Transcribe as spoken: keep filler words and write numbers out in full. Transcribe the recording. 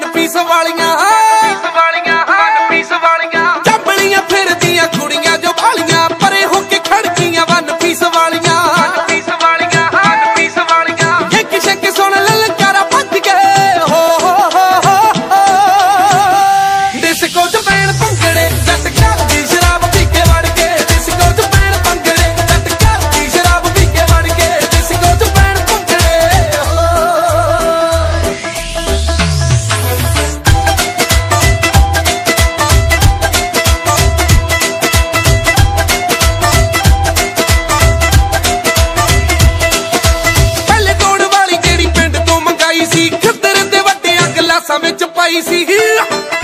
Piece ਵਾਲੀਆਂ piece ਵਾਲੀਆਂ one piece ਵਾਲੀਆਂ ਚੱਬਲੀਆਂ ਫਿਰਦੀਆਂ ਕੁੜੀਆਂ ਜੋ ਵਾਲੀਆਂ ਪਰੇ ਹੋ ਕੇ ਖੜਕੀਆਂ ਵਨ ਪੀਸ ਵਾਲੀਆਂ ਵਨ ਪੀਸ ਵਾਲੀਆਂ ਵਨ ਪੀਸ ਵਾਲੀਆਂ ਇੱਕ ਸ਼ੱਕ ਸੁਣ ਲਲਕਾਰਾ ਭੱਜ ਗਏ ਹੋ ਹੋ ਹੋ ਹੋ ਡਿਸਕੋ ਚ ਪੈਣ ਭੰਗੜੇ ਜੱਟ ਕਰਦੀ ਸ਼ਰਾਬ ਪੀ ਕੇ ਵੜ ਕੇ ਡਿਸਕੋ ਚ ਪੈਣ ਭੰਗੜੇ ਜੱਟ ਕਰਦੀ ਸ਼ਰਾਬ ਪੀ ਕੇ ਵੜ ਕੇ ਡਿਸਕੋ ਚ ਪੈਣ ਭੰਗੜੇ ਪਹਿਲੇ ਕੋੜ ਵਾਲੀ ਜਿਹੜੀ ਪਿੰਡ ਤੋਂ ਮੰਗਾਈ ਸੀ ਖਿੱਦਰ ਦੇ ਵੱਡਿਆਂ ਗਲਾਸਾਂ ਵਿੱਚ ਪਾਈ ਸੀ।